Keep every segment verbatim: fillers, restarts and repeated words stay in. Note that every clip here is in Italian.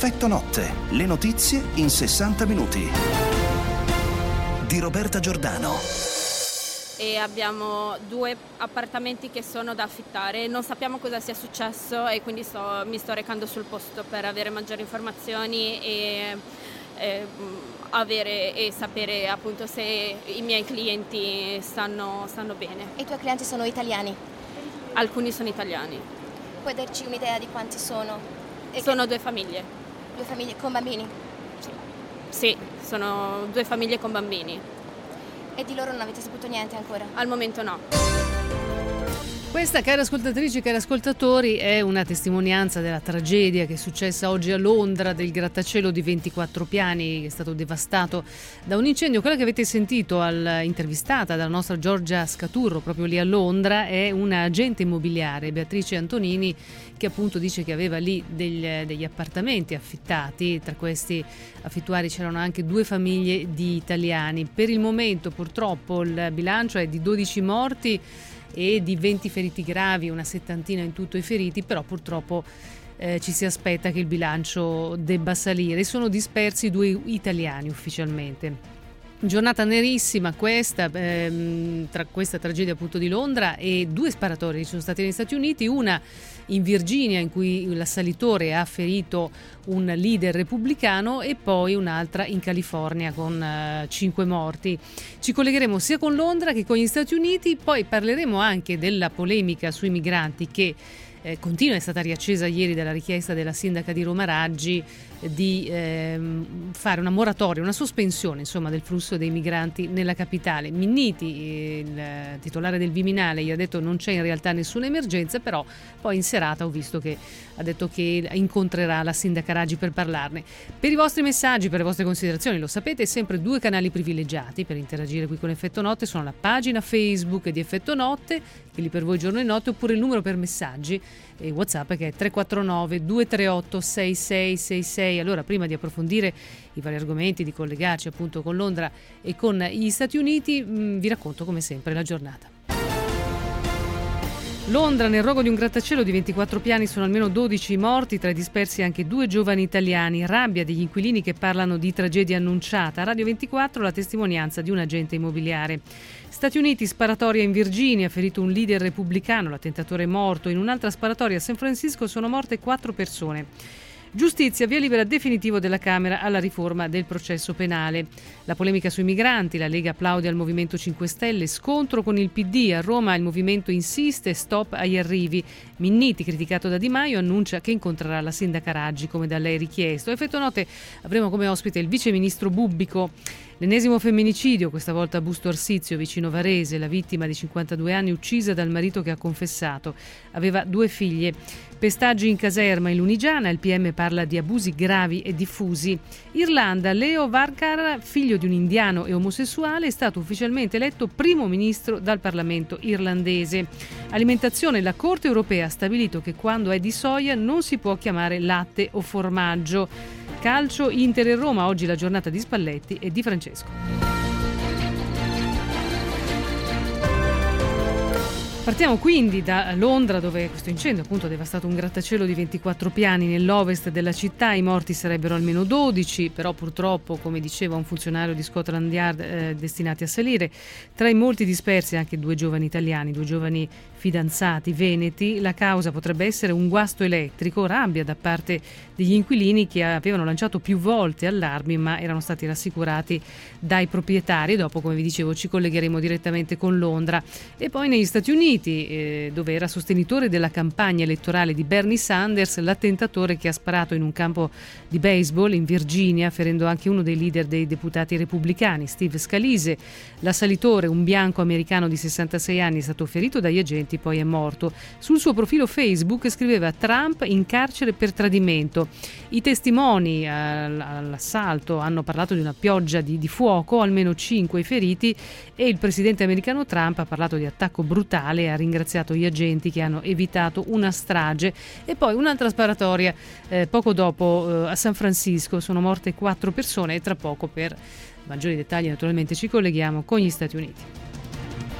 Effetto notte, le notizie in sessanta minuti. Di Roberta Giordano. E abbiamo due appartamenti che sono da affittare. Non sappiamo cosa sia successo e quindi sto, mi sto recando sul posto per avere maggiori informazioni e, e avere e sapere appunto se i miei clienti stanno, stanno bene. E i tuoi clienti sono italiani? Alcuni sono italiani. Puoi darci un'idea di quanti sono? E sono che... due famiglie. Due famiglie con bambini? Sì. Sì, sono due famiglie con bambini. E di loro non avete saputo niente ancora? Al momento no. Questa, cari ascoltatrici e cari ascoltatori, è una testimonianza della tragedia che è successa oggi a Londra, del grattacielo di ventiquattro piani che è stato devastato da un incendio. Quella che avete sentito al, intervistata dalla nostra Giorgia Scaturro proprio lì a Londra è una agente immobiliare, Beatrice Antonini, che appunto dice che aveva lì degli, degli appartamenti affittati. Tra questi affittuari c'erano anche due famiglie di italiani. Per il momento purtroppo il bilancio è di dodici morti e di venti feriti gravi, una settantina in tutto i feriti, però purtroppo eh, ci si aspetta che il bilancio debba salire. Sono dispersi due italiani ufficialmente. Giornata nerissima questa, ehm, tra questa tragedia appunto di Londra, e due sparatori ci sono stati negli Stati Uniti, una in Virginia in cui l'assalitore ha ferito un leader repubblicano e poi un'altra in California con uh, cinque morti. Ci collegheremo sia con Londra che con gli Stati Uniti, poi parleremo anche della polemica sui migranti che eh, continua, è stata riaccesa ieri dalla richiesta della sindaca di Roma Raggi di ehm, fare una moratoria, una sospensione insomma del flusso dei migranti nella capitale. Minniti, il titolare del Viminale, gli ha detto non c'è in realtà nessuna emergenza, però poi in serata ho visto che ha detto che incontrerà la sindaca Raggi per parlarne. Per i vostri messaggi, per le vostre considerazioni, lo sapete, sempre due canali privilegiati per interagire qui con Effetto Notte sono la pagina Facebook di Effetto Notte, che lì per voi giorno e notte, oppure il numero per messaggi e WhatsApp che è tre quattro nove due tre otto sei sei sei sei. Allora, prima di approfondire i vari argomenti, di collegarci appunto con Londra e con gli Stati Uniti, mh, vi racconto come sempre la giornata. Londra, nel rogo di un grattacielo di ventiquattro piani sono almeno dodici morti, tra i dispersi anche due giovani italiani. Rabbia degli inquilini che parlano di tragedia annunciata. A Radio ventiquattro la testimonianza di un agente immobiliare. Stati Uniti, sparatoria in Virginia, ferito un leader repubblicano, l'attentatore è morto. In un'altra sparatoria a San Francisco sono morte quattro persone. Giustizia, via libera definitivo della Camera alla riforma del processo penale. La polemica sui migranti, la Lega applaude al Movimento cinque Stelle, scontro con il P D, a Roma il movimento insiste, stop agli arrivi. Minniti, criticato da Di Maio, annuncia che incontrerà la sindaca Raggi come da lei richiesto. Effetto notte, avremo come ospite il viceministro Bubbico. L'ennesimo femminicidio, questa volta a Busto Arsizio, vicino Varese, la vittima di cinquantadue anni uccisa dal marito che ha confessato. Aveva due figlie. Pestaggi in caserma in Lunigiana, il P M parla di abusi gravi e diffusi. Irlanda, Leo Varadkar, figlio di un indiano e omosessuale, è stato ufficialmente eletto primo ministro dal Parlamento irlandese. Alimentazione, la Corte europea ha stabilito che quando è di soia non si può chiamare latte o formaggio. Calcio, Inter e Roma, oggi la giornata di Spalletti e di Francesco. Partiamo quindi da Londra, dove questo incendio appunto ha devastato un grattacielo di ventiquattro piani nell'ovest della città. I morti sarebbero almeno dodici, però purtroppo, come diceva un funzionario di Scotland Yard, eh, destinati a salire. Tra i molti dispersi anche due giovani italiani, due giovani fidanzati veneti. La causa potrebbe essere un guasto elettrico, rabbia da parte degli inquilini che avevano lanciato più volte allarmi ma erano stati rassicurati dai proprietari. Dopo, come vi dicevo, ci collegheremo direttamente con Londra. E poi negli Stati Uniti, eh, dove era sostenitore della campagna elettorale di Bernie Sanders, l'attentatore che ha sparato in un campo di baseball in Virginia, ferendo anche uno dei leader dei deputati repubblicani, Steve Scalise. L'assalitore, un bianco americano di sessantasei anni, è stato ferito dagli agenti, poi è morto. Sul suo profilo Facebook scriveva Trump in carcere per tradimento. I testimoni all'assalto hanno parlato di una pioggia di, di fuoco, almeno cinque i feriti, e il presidente americano Trump ha parlato di attacco brutale e ha ringraziato gli agenti che hanno evitato una strage. E poi un'altra sparatoria eh, poco dopo eh, a San Francisco, sono morte quattro persone, e tra poco per maggiori dettagli naturalmente ci colleghiamo con gli Stati Uniti.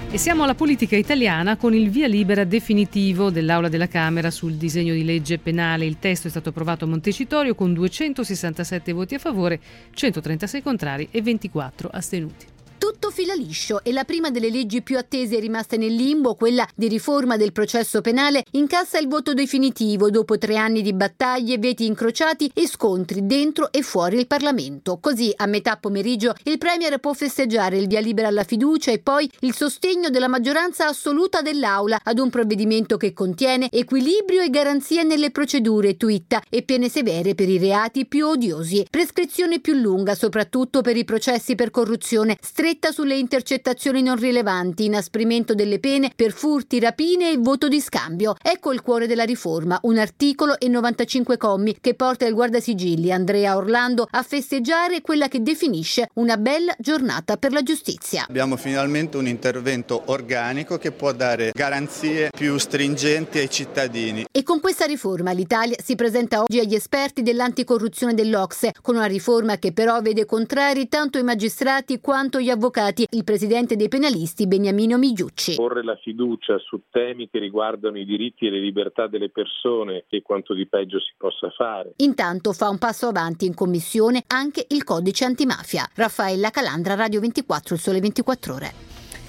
E siamo alla politica italiana con il via libera definitivo dell'Aula della Camera sul disegno di legge penale. Il testo è stato approvato a Montecitorio con duecentosessantasette voti a favore, centotrentasei contrari e ventiquattro astenuti. Tutto fila liscio e la prima delle leggi più attese è rimasta nel limbo, quella di riforma del processo penale, incassa il voto definitivo dopo tre anni di battaglie, veti incrociati e scontri dentro e fuori il Parlamento. Così a metà pomeriggio il Premier può festeggiare il via libera alla fiducia e poi il sostegno della maggioranza assoluta dell'Aula ad un provvedimento che contiene equilibrio e garanzie nelle procedure, twitta, e pene severe per i reati più odiosi. Prescrizione più lunga soprattutto per i processi per corruzione, stretta sulle intercettazioni non rilevanti, inasprimento delle pene per furti, rapine e voto di scambio. Ecco il cuore della riforma, un articolo e novantacinque commi che porta il guardasigilli Andrea Orlando a festeggiare quella che definisce una bella giornata per la giustizia. Abbiamo finalmente un intervento organico che può dare garanzie più stringenti ai cittadini. E con questa riforma l'Italia si presenta oggi agli esperti dell'anticorruzione dell'Ocse, con una riforma che però vede contrari tanto i magistrati quanto gli avvocati. Il presidente dei penalisti Beniamino Migliucci. Porre la fiducia su temi che riguardano i diritti e le libertà delle persone e quanto di peggio si possa fare. Intanto fa un passo avanti in commissione anche il codice antimafia. Raffaella Calandra, Radio ventiquattro, Il Sole ventiquattro Ore.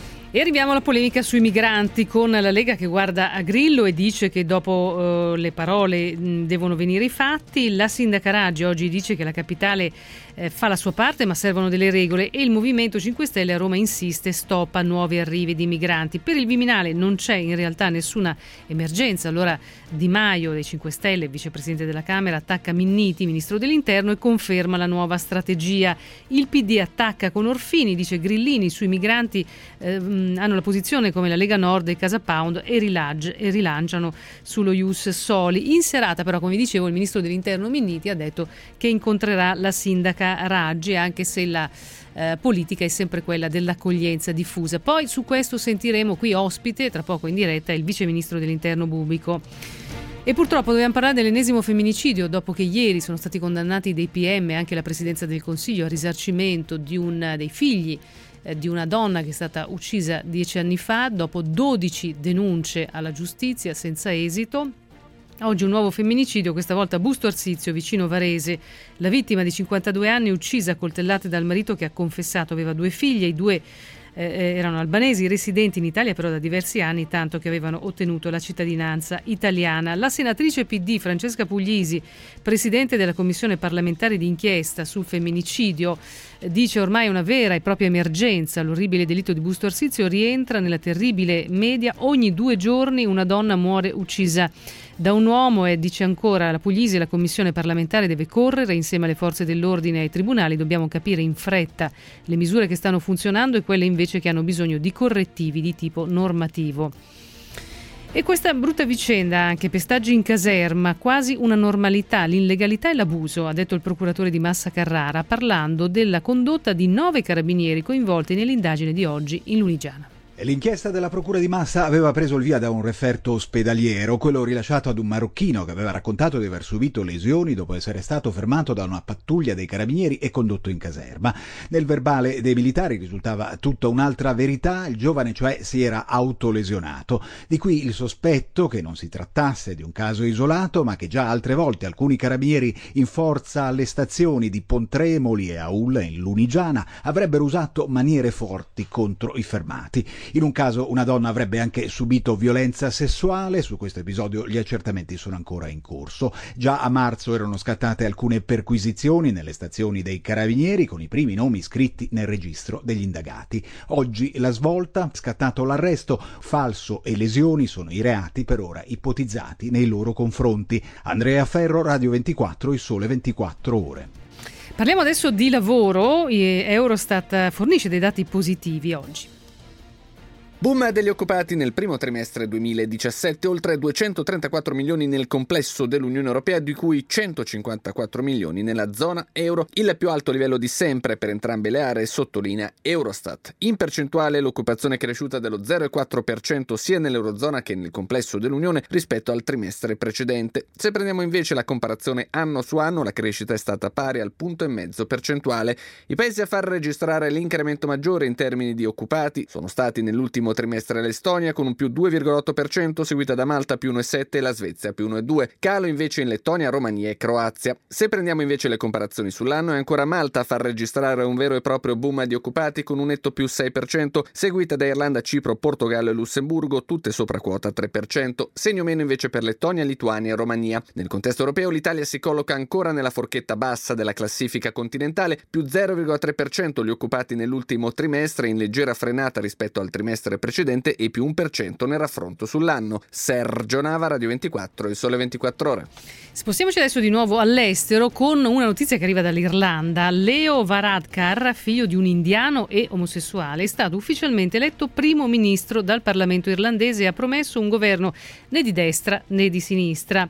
E arriviamo alla polemica sui migranti con la Lega che guarda a Grillo e dice che dopo uh, le parole mh, devono venire i fatti. La sindaca Raggi oggi dice che la capitale eh, fa la sua parte ma servono delle regole e il Movimento cinque Stelle a Roma insiste, stop a nuovi arrivi di migranti. Per il Viminale non c'è in realtà nessuna emergenza. Allora Di Maio dei cinque Stelle, vicepresidente della Camera, attacca Minniti, ministro dell'Interno, e conferma la nuova strategia. Il P D attacca con Orfini, dice Grillini sui migranti eh, hanno la posizione come la Lega Nord e Casa Pound e, rilag- e rilanciano sullo Ius Soli. In serata però, come dicevo, il ministro dell'Interno Minniti ha detto che incontrerà la sindaca Raggi, anche se la eh, politica è sempre quella dell'accoglienza diffusa. Poi su questo sentiremo qui ospite, tra poco in diretta, il vice ministro dell'Interno Bubico. E purtroppo dobbiamo parlare dell'ennesimo femminicidio dopo che ieri sono stati condannati dei P M e anche la Presidenza del Consiglio a risarcimento di un dei figli di una donna che è stata uccisa dieci anni fa dopo dodici denunce alla giustizia senza esito. Oggi un nuovo femminicidio, questa volta a Busto Arsizio, vicino Varese. La vittima di cinquantadue anni uccisa a coltellate dal marito che ha confessato, aveva due figlie, i due eh, erano albanesi residenti in Italia però da diversi anni, tanto che avevano ottenuto la cittadinanza italiana. La senatrice P D Francesca Puglisi, presidente della commissione parlamentare di inchiesta sul femminicidio, dice ormai una vera e propria emergenza. L'orribile delitto di Busto Arsizio rientra nella terribile media: ogni due giorni una donna muore uccisa da un uomo. E dice ancora la Puglisi, la commissione parlamentare deve correre insieme alle forze dell'ordine e ai tribunali, dobbiamo capire in fretta le misure che stanno funzionando e quelle invece che hanno bisogno di correttivi di tipo normativo. E questa brutta vicenda, anche pestaggi in caserma, quasi una normalità, l'illegalità e l'abuso, ha detto il procuratore di Massa Carrara, parlando della condotta di nove carabinieri coinvolti nell'indagine di oggi in Lunigiana. L'inchiesta della Procura di Massa aveva preso il via da un referto ospedaliero, quello rilasciato ad un marocchino che aveva raccontato di aver subito lesioni dopo essere stato fermato da una pattuglia dei carabinieri e condotto in caserma. Nel verbale dei militari risultava tutta un'altra verità: il giovane cioè si era autolesionato. Di qui il sospetto che non si trattasse di un caso isolato, ma che già altre volte alcuni carabinieri in forza alle stazioni di Pontremoli e Aulla in Lunigiana avrebbero usato maniere forti contro i fermati. In un caso una donna avrebbe anche subito violenza sessuale. Su questo episodio gli accertamenti sono ancora in corso. Già a marzo erano scattate alcune perquisizioni nelle stazioni dei carabinieri con i primi nomi iscritti nel registro degli indagati. Oggi la svolta, scattato l'arresto, falso e lesioni sono i reati per ora ipotizzati nei loro confronti. Andrea Ferro, Radio ventiquattro, Il Sole ventiquattro Ore. Parliamo adesso di lavoro. Eurostat fornisce dei dati positivi oggi. Boom degli occupati nel primo trimestre duemiladiciassette, oltre duecentotrentaquattro milioni nel complesso dell'Unione Europea, di cui centocinquantaquattro milioni nella zona euro, il più alto livello di sempre per entrambe le aree, sottolinea Eurostat. In percentuale l'occupazione è cresciuta dello zero virgola quattro per cento sia nell'Eurozona che nel complesso dell'Unione rispetto al trimestre precedente. Se prendiamo invece la comparazione anno su anno, la crescita è stata pari al punto e mezzo percentuale. I paesi a far registrare l'incremento maggiore in termini di occupati sono stati nell'ultimo primo trimestre l'Estonia con un più due virgola otto per cento, seguita da Malta più uno virgola sette e la Svezia più uno virgola due. Calo invece in Lettonia, Romania e Croazia. Se prendiamo invece le comparazioni sull'anno, è ancora Malta a far registrare un vero e proprio boom di occupati con un netto più sei per cento, seguita da Irlanda, Cipro, Portogallo e Lussemburgo, tutte sopra quota tre per cento. Segno meno invece per Lettonia, Lituania e Romania. Nel contesto europeo l'Italia si colloca ancora nella forchetta bassa della classifica continentale, più zero virgola tre per cento gli occupati nell'ultimo trimestre, in leggera frenata rispetto al trimestre precedente, e più uno per cento nel raffronto sull'anno. Sergio Nava, Radio ventiquattro, Il Sole ventiquattro Ore. Spostiamoci adesso di nuovo all'estero con una notizia che arriva dall'Irlanda. Leo Varadkar, figlio di un indiano e omosessuale, è stato ufficialmente eletto primo ministro dal Parlamento irlandese e ha promesso un governo né di destra né di sinistra.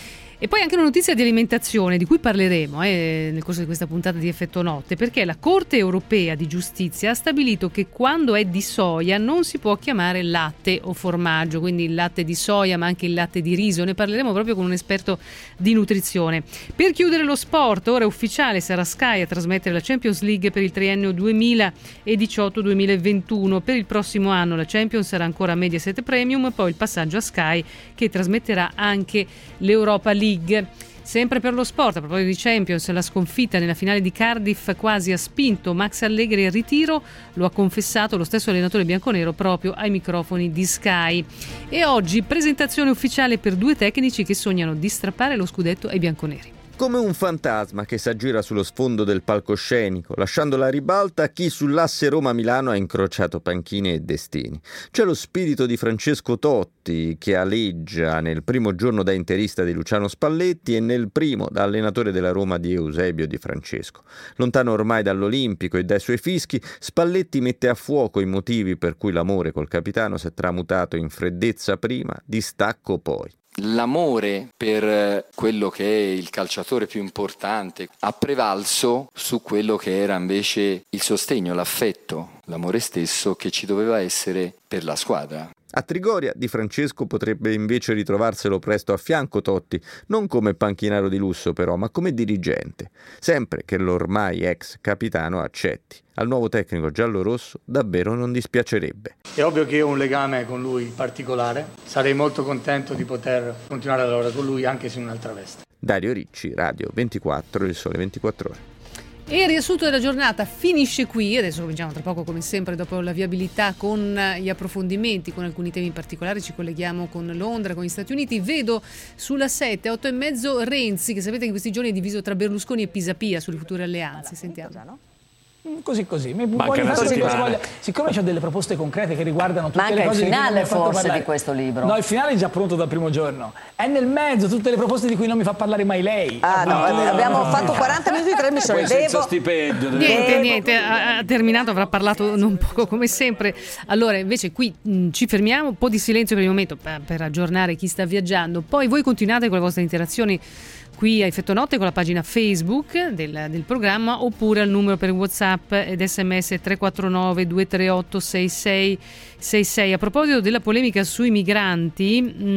E poi anche una notizia di alimentazione di cui parleremo eh, nel corso di questa puntata di Effetto Notte, perché la Corte Europea di Giustizia ha stabilito che quando è di soia non si può chiamare latte o formaggio, quindi il latte di soia ma anche il latte di riso. Ne parleremo proprio con un esperto di nutrizione. Per chiudere lo sport, ora è ufficiale, sarà Sky a trasmettere la Champions League per il triennio duemiladiciotto duemilaventuno. Per il prossimo anno la Champions sarà ancora Mediaset Premium, poi il passaggio a Sky che trasmetterà anche l'Europa League. Sempre per lo sport, a proposito di Champions, la sconfitta nella finale di Cardiff quasi ha spinto Max Allegri al ritiro, lo ha confessato lo stesso allenatore bianconero proprio ai microfoni di Sky. E oggi presentazione ufficiale per due tecnici che sognano di strappare lo scudetto ai bianconeri. Come un fantasma che s'aggira sullo sfondo del palcoscenico, lasciando la ribalta a chi sull'asse Roma-Milano ha incrociato panchine e destini. C'è lo spirito di Francesco Totti che aleggia nel primo giorno da interista di Luciano Spalletti e nel primo da allenatore della Roma di Eusebio Di Francesco. Lontano ormai dall'Olimpico e dai suoi fischi, Spalletti mette a fuoco i motivi per cui l'amore col capitano si è tramutato in freddezza prima, distacco poi. L'amore per quello che è il calciatore più importante ha prevalso su quello che era invece il sostegno, l'affetto, l'amore stesso che ci doveva essere per la squadra. A Trigoria Di Francesco potrebbe invece ritrovarselo presto a fianco Totti, non come panchinaro di lusso però, ma come dirigente, sempre che l'ormai ex capitano accetti. Al nuovo tecnico giallorosso davvero non dispiacerebbe. È ovvio che io ho un legame con lui particolare, sarei molto contento di poter continuare a lavorare con lui anche se in un'altra veste. Dario Ricci, Radio ventiquattro, Il Sole ventiquattro Ore. E il riassunto della giornata finisce qui. Adesso cominciamo tra poco, come sempre, dopo la viabilità, con gli approfondimenti, con alcuni temi in particolare. Ci colleghiamo con Londra, con gli Stati Uniti. Vedo sulla sette, otto e mezzo, Renzi, che sapete che in questi giorni è diviso tra Berlusconi e Pisapia sulle future alleanze. Sentiamo. Così così, mi voglio fare cosa voglia. Siccome c'ho delle proposte concrete che riguardano tutte Manca le cose il finale di cui non mi ha fatto forse parlare. di questo libro. No, il finale è già pronto dal primo giorno. È nel mezzo tutte le proposte di cui non mi fa parlare mai lei. Ah no, no, abbiamo no, fatto no. quaranta minuti di trasmissione. Devo... stipendio. Niente, niente, ha, ha terminato, avrà parlato non poco come sempre. Allora, invece qui mh, ci fermiamo, un po' di silenzio per il momento per, per aggiornare chi sta viaggiando. Poi voi continuate con le vostre interazioni qui a Effetto Notte con la pagina Facebook del, del programma, oppure al numero per WhatsApp ed sms tre quattro nove due tre otto sei sei sei sei. A proposito della polemica sui migranti,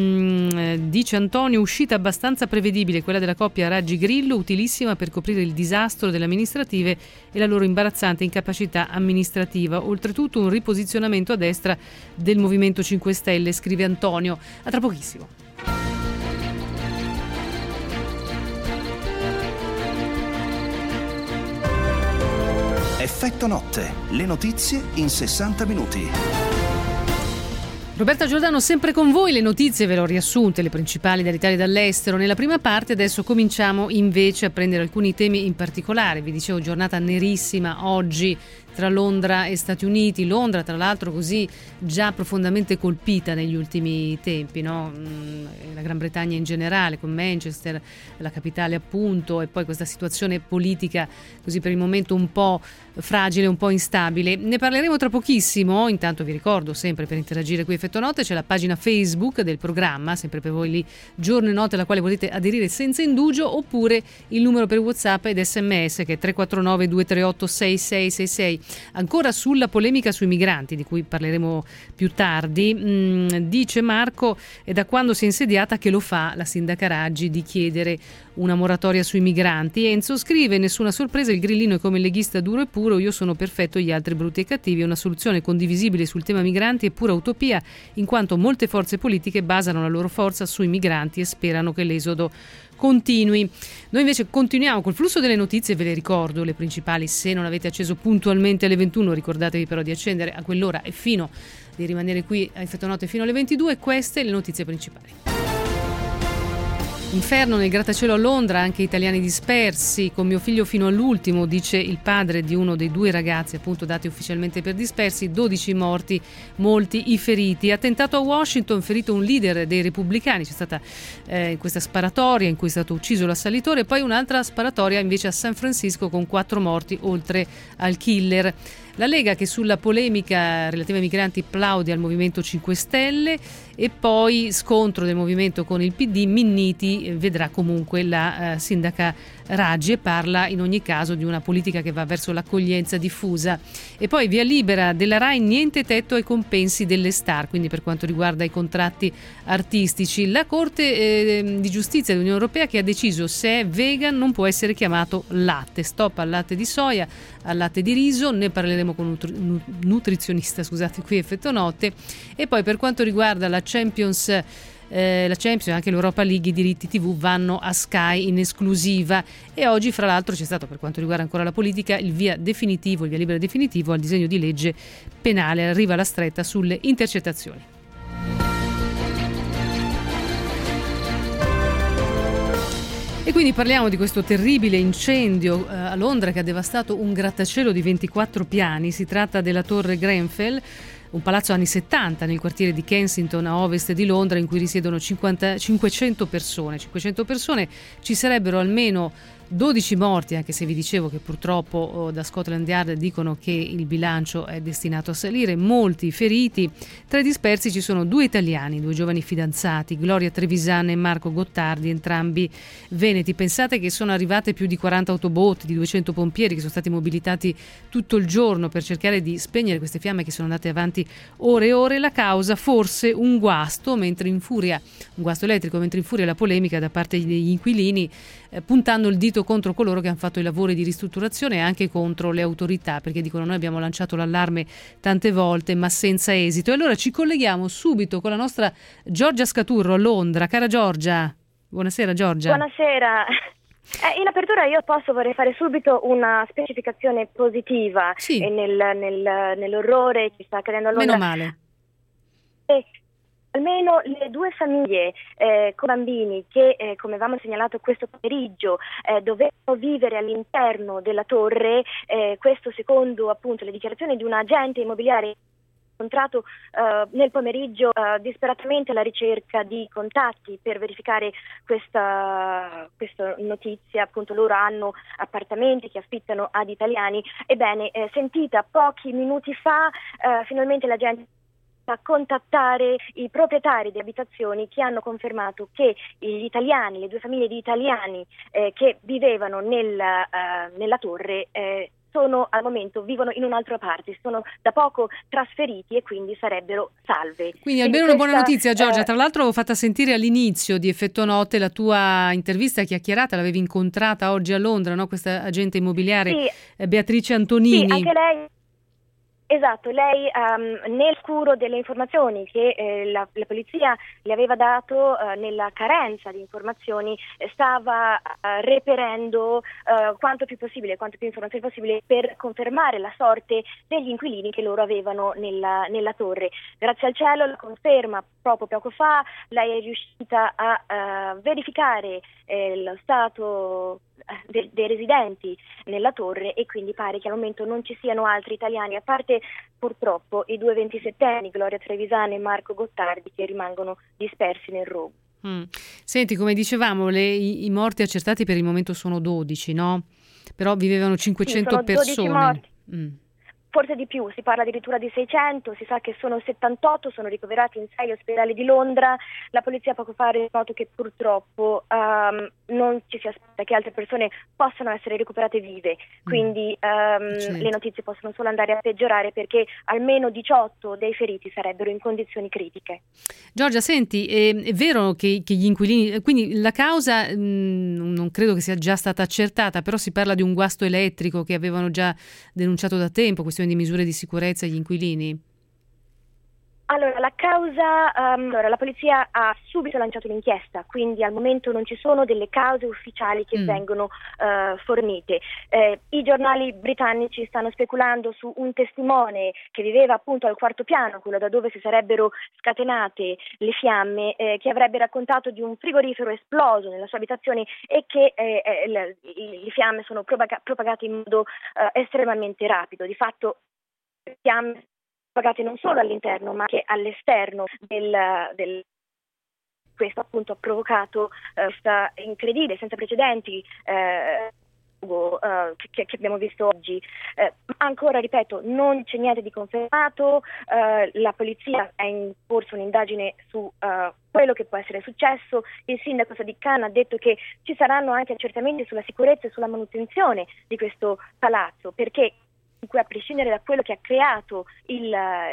mh, dice Antonio, uscita abbastanza prevedibile quella della coppia Raggi Grillo, utilissima per coprire il disastro delle amministrative e la loro imbarazzante incapacità amministrativa. Oltretutto un riposizionamento a destra del Movimento cinque Stelle, scrive Antonio. A tra pochissimo. Effetto Notte, le notizie in sessanta minuti. Roberta Giordano sempre con voi, le notizie ve le ho riassunte, le principali dall'Italia e dall'estero. Nella prima parte adesso cominciamo invece a prendere alcuni temi in particolare. Vi dicevo, giornata nerissima oggi tra Londra e Stati Uniti. Londra, tra l'altro, così già profondamente colpita negli ultimi tempi, no? La Gran Bretagna in generale, con Manchester, la capitale appunto, e poi questa situazione politica così per il momento un po' fragile, un po' instabile. Ne parleremo tra pochissimo. Intanto vi ricordo sempre, per interagire qui Effetto Notte c'è la pagina Facebook del programma, sempre per voi lì, Giorno e Notte, alla quale potete aderire senza indugio, oppure il numero per WhatsApp ed sms che è tre quattro nove due tre otto sei sei sei sei. Ancora sulla polemica sui migranti, di cui parleremo più tardi, mh, dice Marco, è da quando si è insediata che lo fa la sindaca Raggi di chiedere una moratoria sui migranti. Enzo scrive: nessuna sorpresa, il grillino è come il leghista duro e puro, io sono perfetto, gli altri brutti e cattivi. Una soluzione condivisibile sul tema migranti è pura utopia, in quanto molte forze politiche basano la loro forza sui migranti e sperano che l'esodo continui. Noi invece continuiamo col flusso delle notizie, ve le ricordo le principali, se non avete acceso puntualmente alle ventuno, ricordatevi però di accendere a quell'ora e fino di rimanere qui a Effetto Notte fino alle ventidue. Queste le notizie principali. Inferno nel grattacielo a Londra, anche italiani dispersi, con mio figlio fino all'ultimo, dice il padre di uno dei due ragazzi appunto dati ufficialmente per dispersi, dodici morti, molti i feriti. Attentato a Washington, ferito un leader dei repubblicani, c'è stata eh, questa sparatoria in cui è stato ucciso l'assalitore, poi un'altra sparatoria invece a San Francisco con quattro morti oltre al killer. La Lega che sulla polemica relativa ai migranti plaude al Movimento cinque Stelle e poi scontro del movimento con il P D, Minniti vedrà comunque la eh, sindaca Raggi e parla in ogni caso di una politica che va verso l'accoglienza diffusa. E poi via libera della Rai, niente tetto ai compensi delle star, quindi per quanto riguarda i contratti artistici. La Corte eh, di Giustizia dell'Unione Europea che ha deciso se è vegan non può essere chiamato latte, stop al latte di soia, al latte di riso, ne parleremo con un nutri- nutrizionista, scusate, qui Effetto Notte. E poi per quanto riguarda la Champions eh, la Champions e anche l'Europa League, i diritti tivù vanno a Sky in esclusiva e oggi fra l'altro c'è stato, per quanto riguarda ancora la politica, il via definitivo, il via libera definitivo al disegno di legge penale, arriva la stretta sulle intercettazioni. E quindi parliamo di questo terribile incendio eh, a Londra che ha devastato un grattacielo di ventiquattro piani. Si tratta della torre Grenfell, un palazzo anni settanta nel quartiere di Kensington a ovest di Londra in cui risiedono cinquanta, cinquecento persone. cinquecento persone, ci sarebbero almeno dodici morti, anche se vi dicevo che purtroppo oh, da Scotland Yard dicono che il bilancio è destinato a salire, molti feriti. Tra i dispersi ci sono due italiani, due giovani fidanzati, Gloria Trevisan e Marco Gottardi, entrambi veneti. Pensate che sono arrivate più di quaranta autobotti, di duecento pompieri che sono stati mobilitati tutto il giorno per cercare di spegnere queste fiamme che sono andate avanti ore e ore. La causa forse un guasto, mentre infuria un guasto elettrico, mentre infuria la polemica da parte degli inquilini, eh, puntando il dito contro coloro che hanno fatto i lavori di ristrutturazione e anche contro le autorità, perché dicono noi abbiamo lanciato l'allarme tante volte ma senza esito. E allora ci colleghiamo subito con la nostra Giorgia Scaturro a Londra. Cara Giorgia, buonasera Giorgia. Buonasera. Eh, in apertura io posso vorrei fare subito una specificazione positiva sì. nel, nel, nell'orrore che sta accadendo a Londra. Meno male. Eh, Almeno le due famiglie eh, con bambini che, eh, come avevamo segnalato questo pomeriggio, eh, dovevano vivere all'interno della torre, eh, questo secondo appunto le dichiarazioni di un agente immobiliare incontrato eh, nel pomeriggio eh, disperatamente alla ricerca di contatti per verificare questa, questa notizia. Appunto loro hanno appartamenti che affittano ad italiani. Ebbene, eh, sentita pochi minuti fa, eh, finalmente la gente a contattare i proprietari di abitazioni che hanno confermato che gli italiani, le due famiglie di italiani eh, che vivevano nel, uh, nella torre eh, sono al momento, vivono in un'altra parte, sono da poco trasferiti e quindi sarebbero salve. Quindi almeno una buona notizia Giorgia, tra l'altro avevo fatta sentire all'inizio di Effetto Notte la tua intervista chiacchierata, l'avevi incontrata oggi a Londra, no? Questa agente immobiliare sì. Beatrice Antonini. Sì, anche lei. Esatto, lei um, nel scuro delle informazioni che eh, la, la polizia le aveva dato uh, nella carenza di informazioni eh, stava uh, reperendo uh, quanto più possibile, quanto più informazioni possibile per confermare la sorte degli inquilini che loro avevano nella, nella torre. Grazie al cielo la conferma proprio poco fa, lei è riuscita a uh, verificare eh, lo stato De, dei residenti nella torre e quindi pare che al momento non ci siano altri italiani, a parte purtroppo i due ventisettenni Gloria Trevisan e Marco Gottardi che rimangono dispersi nel rogo. Mm. Senti, come dicevamo, le, i, i morti accertati per il momento sono dodici, no? Però vivevano cinquecento sì, sono persone. dodici morti. Mm. forse di più, si parla addirittura di seicento, si sa che sono settantotto, sono ricoverati in sei ospedali di Londra. La polizia poco fa ha notato che purtroppo um, non ci si aspetta che altre persone possano essere recuperate vive, quindi um, Certo. le notizie possono solo andare a peggiorare, perché almeno diciotto dei feriti sarebbero in condizioni critiche. Giorgia, senti, è, è vero che, che gli inquilini, quindi la causa mh, non credo che sia già stata accertata, però si parla di un guasto elettrico che avevano già denunciato da tempo, questione di misure di sicurezza agli inquilini? Allora, la causa, um, allora, la polizia ha subito lanciato un'inchiesta, quindi al momento non ci sono delle cause ufficiali che Mm. vengono uh, fornite. Eh, I giornali britannici stanno speculando su un testimone che viveva appunto al quarto piano, quello da dove si sarebbero scatenate le fiamme, eh, che avrebbe raccontato di un frigorifero esploso nella sua abitazione e che eh, eh, le, le fiamme sono propaga- propagate in modo uh, estremamente rapido. Di fatto le fiamme pagate non solo all'interno ma anche all'esterno del, del... questo appunto ha provocato eh, questa incredibile, senza precedenti eh, Uh, che, che abbiamo visto oggi. Uh, ancora, ripeto, non c'è niente di confermato, uh, la polizia è in corso un'indagine su uh, quello che può essere successo. Il sindaco Sadiq Khan ha detto che ci saranno anche accertamenti sulla sicurezza e sulla manutenzione di questo palazzo, perché a prescindere da quello che ha creato il,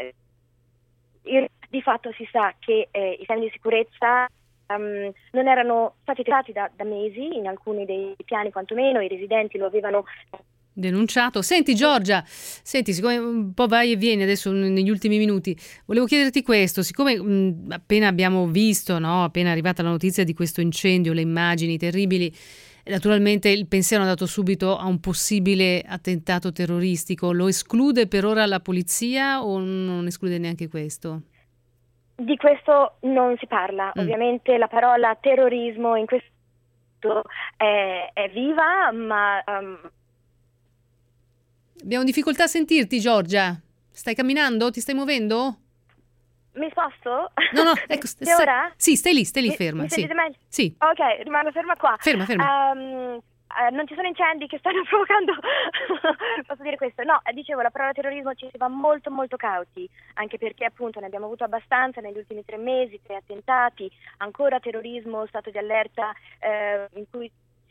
il di fatto si sa che eh, i piani di sicurezza Um, non erano stati trattati da, da mesi, in alcuni dei piani quantomeno i residenti lo avevano denunciato. Senti Giorgia, senti, siccome un po' vai e vieni adesso negli ultimi minuti, volevo chiederti questo, siccome mh, appena abbiamo visto, no, appena è arrivata la notizia di questo incendio, le immagini terribili, naturalmente il pensiero è andato subito a un possibile attentato terroristico. Lo esclude per ora la polizia o non esclude neanche questo? Di questo non si parla, Mm. ovviamente la parola terrorismo in questo è, è viva, ma um... abbiamo difficoltà a sentirti Giorgia, stai camminando? Ti stai muovendo? mi sposto? No, no, ecco, E stai- ora? sì, stai lì, stai lì Mi- ferma, mi sì. sentite meglio? Sì. Ok, rimango ferma qua. Ferma, ferma. Ehm, eh, non ci sono incendi che stanno provocando, posso dire questo? No, eh, dicevo, la parola terrorismo ci si va molto molto cauti, anche perché appunto ne abbiamo avuto abbastanza negli ultimi tre mesi, tre attentati, ancora terrorismo, stato di allerta eh, in cui...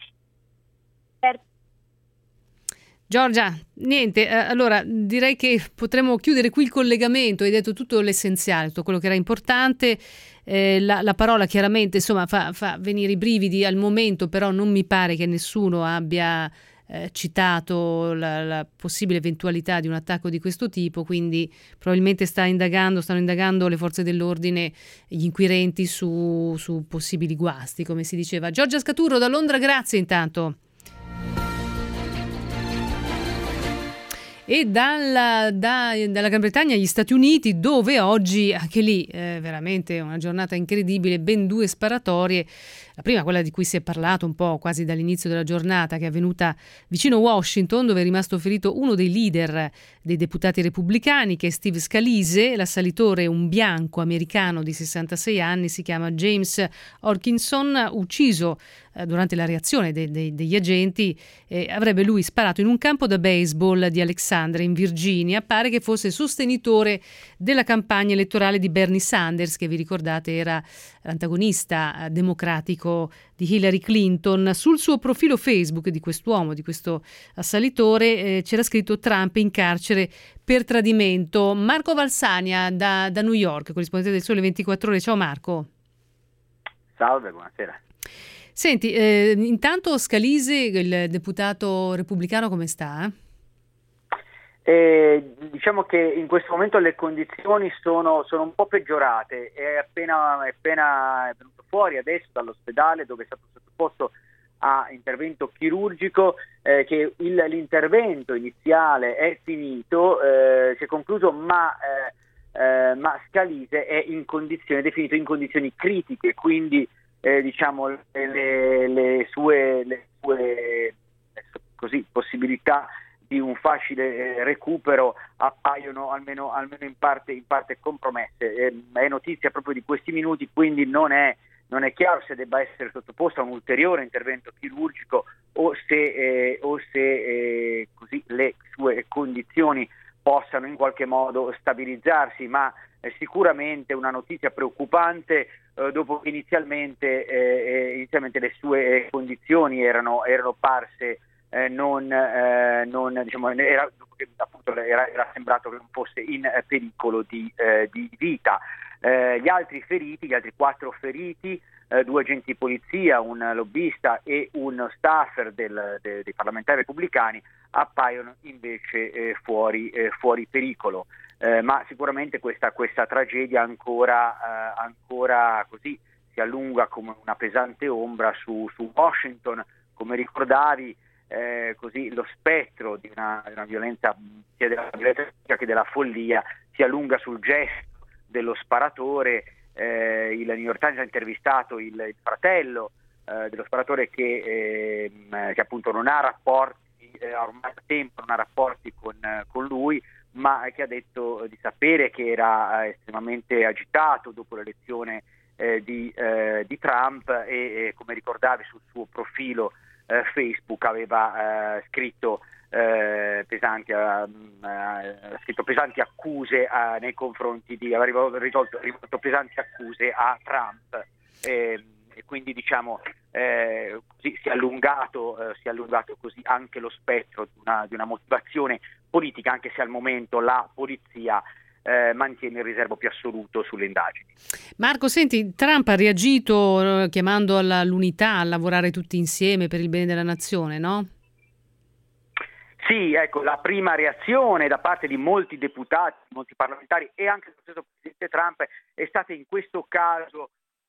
Giorgia, niente, eh, allora direi che potremmo chiudere qui il collegamento, hai detto tutto l'essenziale, tutto quello che era importante, eh, la, la parola chiaramente insomma fa, fa venire i brividi al momento, però non mi pare che nessuno abbia eh, citato la, la possibile eventualità di un attacco di questo tipo, quindi probabilmente sta indagando, stanno indagando le forze dell'ordine, gli inquirenti su, su possibili guasti, come si diceva. Giorgia Scaturro da Londra, grazie intanto. E dalla, da, dalla Gran Bretagna agli Stati Uniti, dove oggi, anche lì, è veramente una giornata incredibile, ben due sparatorie. La prima, quella di cui si è parlato un po' quasi dall'inizio della giornata, che è avvenuta vicino Washington, dove è rimasto ferito uno dei leader dei deputati repubblicani, che è Steve Scalise. L'assalitore, un bianco americano di sessantasei anni, si chiama James Hodgkinson, ucciso eh, durante la reazione de- de- degli agenti. Eh, avrebbe lui sparato in un campo da baseball di Alexandria, in Virginia. Pare che fosse sostenitore della campagna elettorale di Bernie Sanders, che vi ricordate era l'antagonista eh, democratico di Hillary Clinton. Sul suo profilo Facebook di quest'uomo, di questo assalitore, eh, c'era scritto Trump in carcere per tradimento. Marco Valsania da, da New York, corrispondente del Sole ventiquattro Ore. Ciao Marco. Salve, buonasera. Senti, eh, intanto Scalise, il deputato repubblicano, come sta? Eh, diciamo che in questo momento le condizioni sono, sono un po' peggiorate. È appena, è appena è venuto fuori adesso dall'ospedale, dove è stato sottoposto a intervento chirurgico, eh, che il, l'intervento iniziale è finito, eh, si è concluso, ma, eh, eh, ma Scalise è in condizioni, è definito in condizioni critiche, quindi eh, diciamo le, le sue, le sue così, possibilità di un facile eh, recupero appaiono almeno, almeno in parte, in parte compromesse. Eh, è notizia proprio di questi minuti, quindi non è, non è chiaro se debba essere sottoposto a un ulteriore intervento chirurgico o se, eh, o se eh, così le sue condizioni possano in qualche modo stabilizzarsi, ma eh, sicuramente una notizia preoccupante eh, dopo che inizialmente, eh, inizialmente le sue condizioni erano, erano parse eh, non, eh, non diciamo, era, dopo che appunto era, era sembrato che non fosse in eh, pericolo di, eh, di vita. Eh, gli altri feriti, gli altri quattro feriti, eh, due agenti di polizia, un lobbista e un staffer del, de, dei parlamentari repubblicani, appaiono invece eh, fuori, eh, fuori pericolo. Eh, ma sicuramente questa, questa tragedia ancora, eh, ancora così si allunga come una pesante ombra su, su Washington, come ricordavi. Eh, così lo spettro di una, di una violenza, sia della violenza che della follia, si allunga sul gesto dello sparatore. Eh, il New York Times ha intervistato il, il fratello eh, dello sparatore che, eh, che appunto non ha rapporti, eh, ormai da tempo non ha rapporti con, con lui, ma che ha detto di sapere che era estremamente agitato dopo l'elezione eh, di, eh, di Trump e, e come ricordavi sul suo profilo eh, Facebook aveva eh, scritto Eh, pesanti, uh, uh, scritto pesanti accuse uh, nei confronti di aveva risolto, risolto pesanti accuse a Trump eh, e quindi diciamo eh, così si è allungato uh, si è allungato così anche lo spettro di una, di una motivazione politica, anche se al momento la polizia eh, mantiene il riservo più assoluto sulle indagini. Marco, senti, Trump ha reagito eh, chiamando all'unità, a lavorare tutti insieme per il bene della nazione, no? Sì, ecco, la prima reazione da parte di molti deputati, molti parlamentari e anche dello stesso presidente Trump è stata in questo caso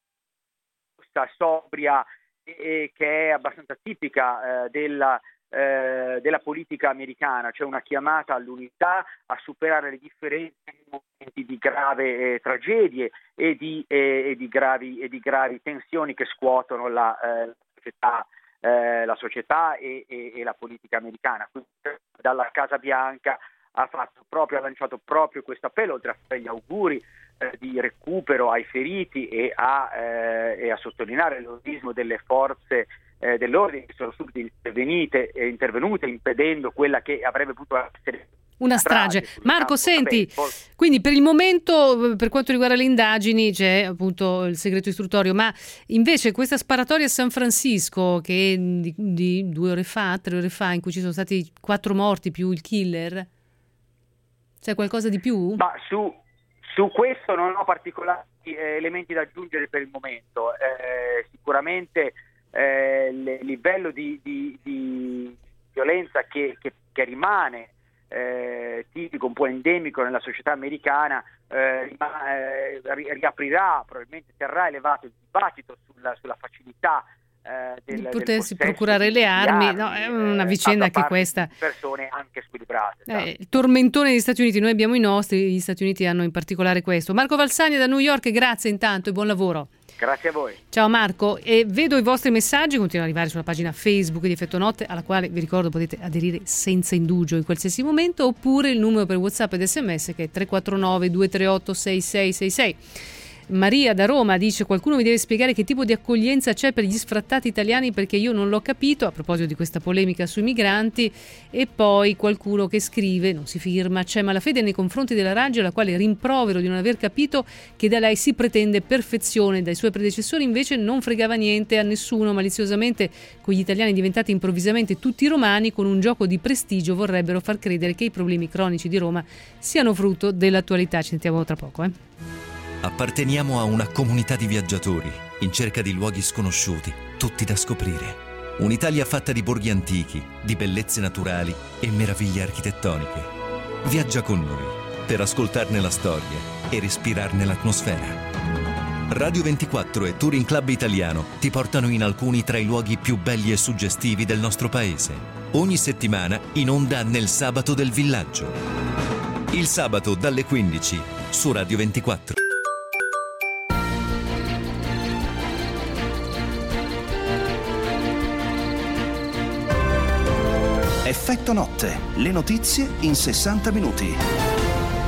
questa sobria e che è abbastanza tipica eh, della, eh, della politica americana, cioè una chiamata all'unità, a superare le differenze in momenti di grave eh, tragedie e di, eh, e, di gravi, e di gravi tensioni che scuotono la, eh, la società. Eh, la società e, e, e la politica americana. Quindi, dalla Casa Bianca ha fatto proprio, ha lanciato proprio questo appello, oltre a fare gli auguri eh, di recupero ai feriti e a, eh, e a sottolineare l'eroismo delle forze eh, dell'ordine che sono subito intervenite, eh, intervenute impedendo quella che avrebbe potuto essere una strage. Marco, senti, quindi per il momento, per quanto riguarda le indagini, c'è appunto il segreto istruttorio, ma invece questa sparatoria a San Francisco, che di, di due ore fa, tre ore fa, in cui ci sono stati quattro morti più il killer, c'è qualcosa di più? Ma su, su questo non ho particolari eh, elementi da aggiungere per il momento. Eh, sicuramente eh, il livello di, di, di violenza che, che, che rimane Eh, tipico, un po' endemico nella società americana, eh, ma, eh, riaprirà, probabilmente terrà elevato il dibattito sulla, sulla facilità eh, del, di potersi del procurare di le armi, armi no, è una eh, vicenda che questa persone anche squilibrate. Eh, il tormentone degli Stati Uniti, noi abbiamo i nostri, gli Stati Uniti hanno in particolare questo. Marco Valsania da New York, grazie intanto e buon lavoro. Grazie a voi. Ciao Marco, e vedo i vostri messaggi, continuano ad arrivare sulla pagina Facebook di Effetto Notte, alla quale vi ricordo potete aderire senza indugio in qualsiasi momento, oppure il numero per WhatsApp ed sms che è tre quattro nove due tre otto sei sei sei sei. Maria da Roma dice: qualcuno mi deve spiegare che tipo di accoglienza c'è per gli sfrattati italiani, perché io non l'ho capito, a proposito di questa polemica sui migranti. E poi qualcuno che scrive, non si firma: c'è malafede nei confronti della Raggi, alla quale rimprovero di non aver capito che da lei si pretende perfezione, dai suoi predecessori invece non fregava niente a nessuno, maliziosamente con gli italiani diventati improvvisamente tutti romani, con un gioco di prestigio vorrebbero far credere che i problemi cronici di Roma siano frutto dell'attualità. Ci sentiamo tra poco, eh. Apparteniamo a una comunità di viaggiatori in cerca di luoghi sconosciuti, tutti da scoprire. Un'Italia fatta di borghi antichi, di bellezze naturali e meraviglie architettoniche. Viaggia con noi per ascoltarne la storia e respirarne l'atmosfera. Radio ventiquattro e Touring Club Italiano ti portano in alcuni tra i luoghi più belli e suggestivi del nostro paese. Ogni settimana in onda nel Sabato del Villaggio. Il sabato dalle quindici su Radio ventiquattro. Effetto Notte, le notizie in sessanta minuti.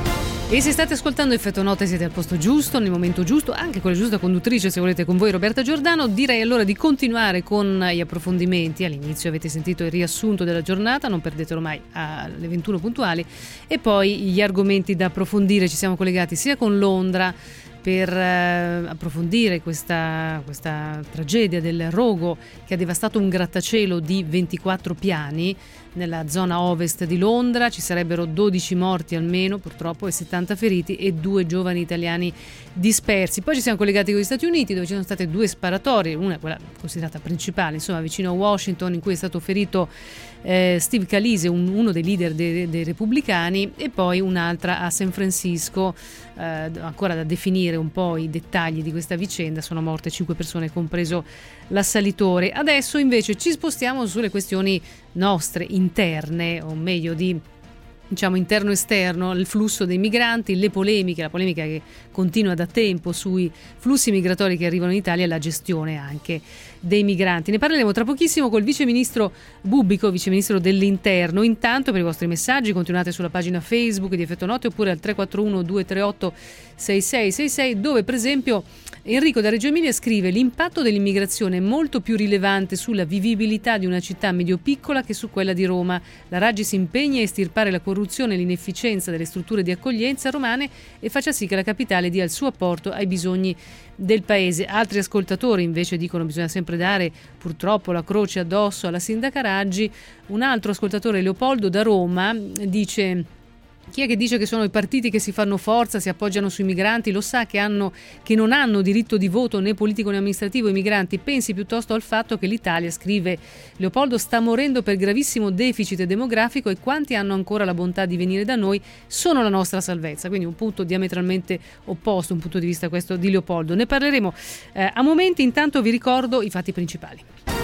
E se state ascoltando Effetto Notte siete al posto giusto, nel momento giusto, anche con la giusta conduttrice, se volete, con voi Roberta Giordano. Direi allora di continuare con gli approfondimenti. All'inizio avete sentito il riassunto della giornata, non perdetelo mai alle ventuno puntuali, e poi gli argomenti da approfondire. Ci siamo collegati sia con Londra per eh, approfondire questa, questa tragedia del rogo che ha devastato un grattacielo di ventiquattro piani nella zona ovest di Londra. Ci sarebbero dodici morti almeno, purtroppo, e settanta feriti e due giovani italiani dispersi. Poi ci siamo collegati con gli Stati Uniti, dove ci sono state due sparatorie, una quella considerata principale, insomma, vicino a Washington, in cui è stato ferito eh, Steve Scalise, un, uno dei leader dei, dei repubblicani, e poi un'altra a San Francisco. Eh, ancora da definire un po' i dettagli di questa vicenda. Sono morte cinque persone, compreso l'assalitore. Adesso invece ci spostiamo sulle questioni nostre interne, o meglio di diciamo interno-esterno, il flusso dei migranti, le polemiche, la polemica che continua da tempo sui flussi migratori che arrivano in Italia e la gestione anche dei migranti. Ne parleremo tra pochissimo col vice ministro Bubbico, vice ministro dell'interno. Intanto, per i vostri messaggi continuate sulla pagina Facebook di Effetto Notte oppure al tre quattro uno due tre otto sei sei sei sei, dove per esempio Enrico da Reggio Emilia scrive: l'impatto dell'immigrazione è molto più rilevante sulla vivibilità di una città medio-piccola che su quella di Roma. La Raggi si impegna a estirpare la corruzione e l'inefficienza delle strutture di accoglienza romane e faccia sì che la capitale dia il suo apporto ai bisogni del paese. Altri ascoltatori invece dicono: bisogna sempre dare purtroppo la croce addosso alla sindaca Raggi. Un altro ascoltatore, Leopoldo da Roma, dice: chi è che dice che sono i partiti che si fanno forza, si appoggiano sui migranti? Lo sa che, hanno, che non hanno diritto di voto né politico né amministrativo i migranti. Pensi piuttosto al fatto che l'Italia, scrive Leopoldo, sta morendo per gravissimo deficit demografico e quanti hanno ancora la bontà di venire da noi sono la nostra salvezza. Quindi un punto diametralmente opposto, un punto di vista questo di Leopoldo. Ne parleremo eh, a momenti. Intanto vi ricordo i fatti principali.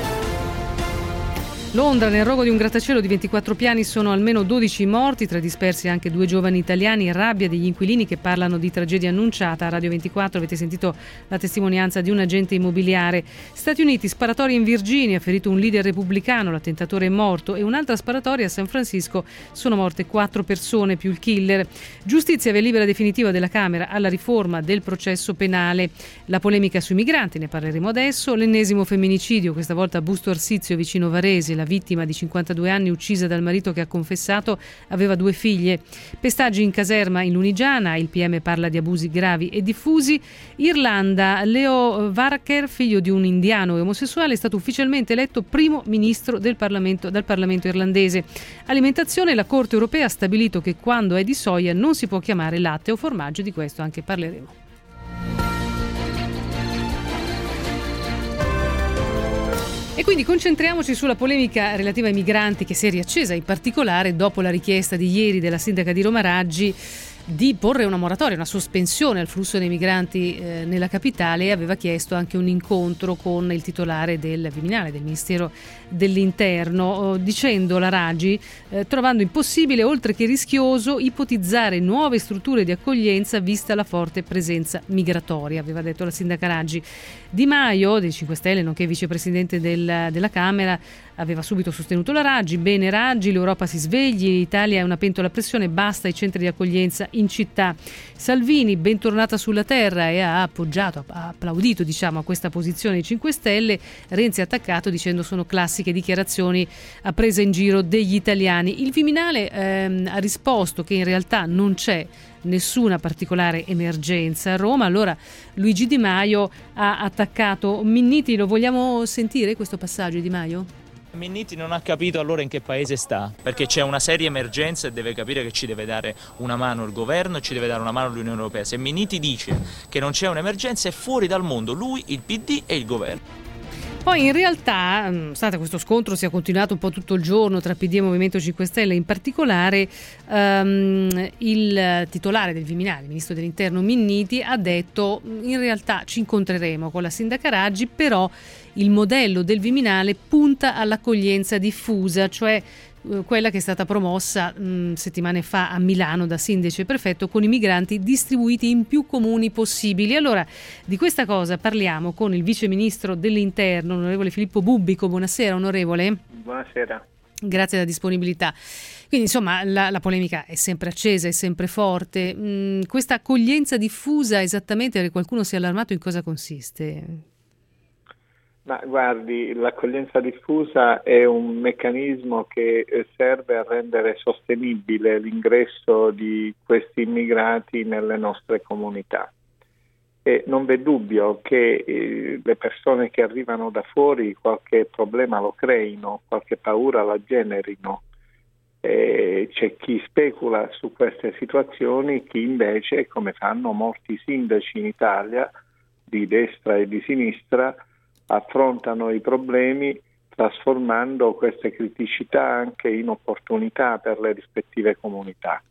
Londra, nel rogo di un grattacielo di ventiquattro piani sono almeno dodici morti, tra dispersi anche due giovani italiani. Rabbia degli inquilini che parlano di tragedia annunciata. A Radio ventiquattro avete sentito la testimonianza di un agente immobiliare. Stati Uniti, sparatoria in Virginia, ha ferito un leader repubblicano, l'attentatore è morto, e un'altra sparatoria a San Francisco, sono morte quattro persone più il killer. Giustizia, via libera definitiva della Camera alla riforma del processo penale. La polemica sui migranti, ne parleremo adesso. L'ennesimo femminicidio, questa volta a Busto Arsizio vicino Varese. La vittima di cinquantadue anni, uccisa dal marito che ha confessato, aveva due figlie. Pestaggi in caserma in Lunigiana, il P M parla di abusi gravi e diffusi. Irlanda, Leo Varadkar, figlio di un indiano e omosessuale, è stato ufficialmente eletto primo ministro del Parlamento, dal Parlamento irlandese. Alimentazione, la Corte europea ha stabilito che quando è di soia non si può chiamare latte o formaggio, di questo anche parleremo. E quindi concentriamoci sulla polemica relativa ai migranti, che si è riaccesa in particolare dopo la richiesta di ieri della sindaca di Roma Raggi di porre una moratoria, una sospensione al flusso dei migranti eh, nella capitale, e aveva chiesto anche un incontro con il titolare del Viminale, del Ministero dell'Interno, dicendo la Raggi, eh, trovando impossibile, oltre che rischioso, ipotizzare nuove strutture di accoglienza vista la forte presenza migratoria, aveva detto la sindaca Raggi. Di Maio, dei cinque Stelle, nonché vicepresidente del, della Camera, aveva subito sostenuto la Raggi. Bene Raggi, l'Europa si svegli, l'Italia è una pentola a pressione, basta i centri di accoglienza in città. Salvini, bentornata sulla terra, e ha appoggiato, ha applaudito diciamo a questa posizione dei cinque Stelle. Renzi ha attaccato dicendo sono classiche dichiarazioni a presa in giro degli italiani. Il Viminale ehm, ha risposto che in realtà non c'è nessuna particolare emergenza a Roma. Allora Luigi Di Maio ha attaccato Minniti. Lo vogliamo sentire questo passaggio di Di Maio? Minniti non ha capito allora in che paese sta, perché c'è una seria emergenza e deve capire che ci deve dare una mano il governo e ci deve dare una mano l'Unione Europea. Se Minniti dice che non c'è un'emergenza è fuori dal mondo lui, il P D e il governo. Poi in realtà, nonostante questo scontro sia continuato un po' tutto il giorno tra P D e Movimento cinque Stelle, in particolare um, il titolare del Viminale, il ministro dell'Interno Minniti, ha detto in realtà ci incontreremo con la sindaca Raggi, però il modello del Viminale punta all'accoglienza diffusa, cioè quella che è stata promossa mh, settimane fa a Milano da sindaci e prefetto, con i migranti distribuiti in più comuni possibili. Allora, di questa cosa parliamo con il vice ministro dell'Interno, onorevole Filippo Bubbico. Buonasera, onorevole. Buonasera. Grazie della disponibilità. Quindi insomma la, la polemica è sempre accesa, è sempre forte. Mm, questa accoglienza diffusa, esattamente, perché qualcuno si è allarmato, in cosa consiste? Ma guardi, l'accoglienza diffusa è un meccanismo che serve a rendere sostenibile l'ingresso di questi immigrati nelle nostre comunità. E non v'è dubbio che eh, le persone che arrivano da fuori qualche problema lo creino, qualche paura la generino. Eh, c'è chi specula su queste situazioni, chi invece, come fanno molti sindaci in Italia, di destra e di sinistra, affrontano i problemi trasformando queste criticità anche in opportunità per le rispettive comunità.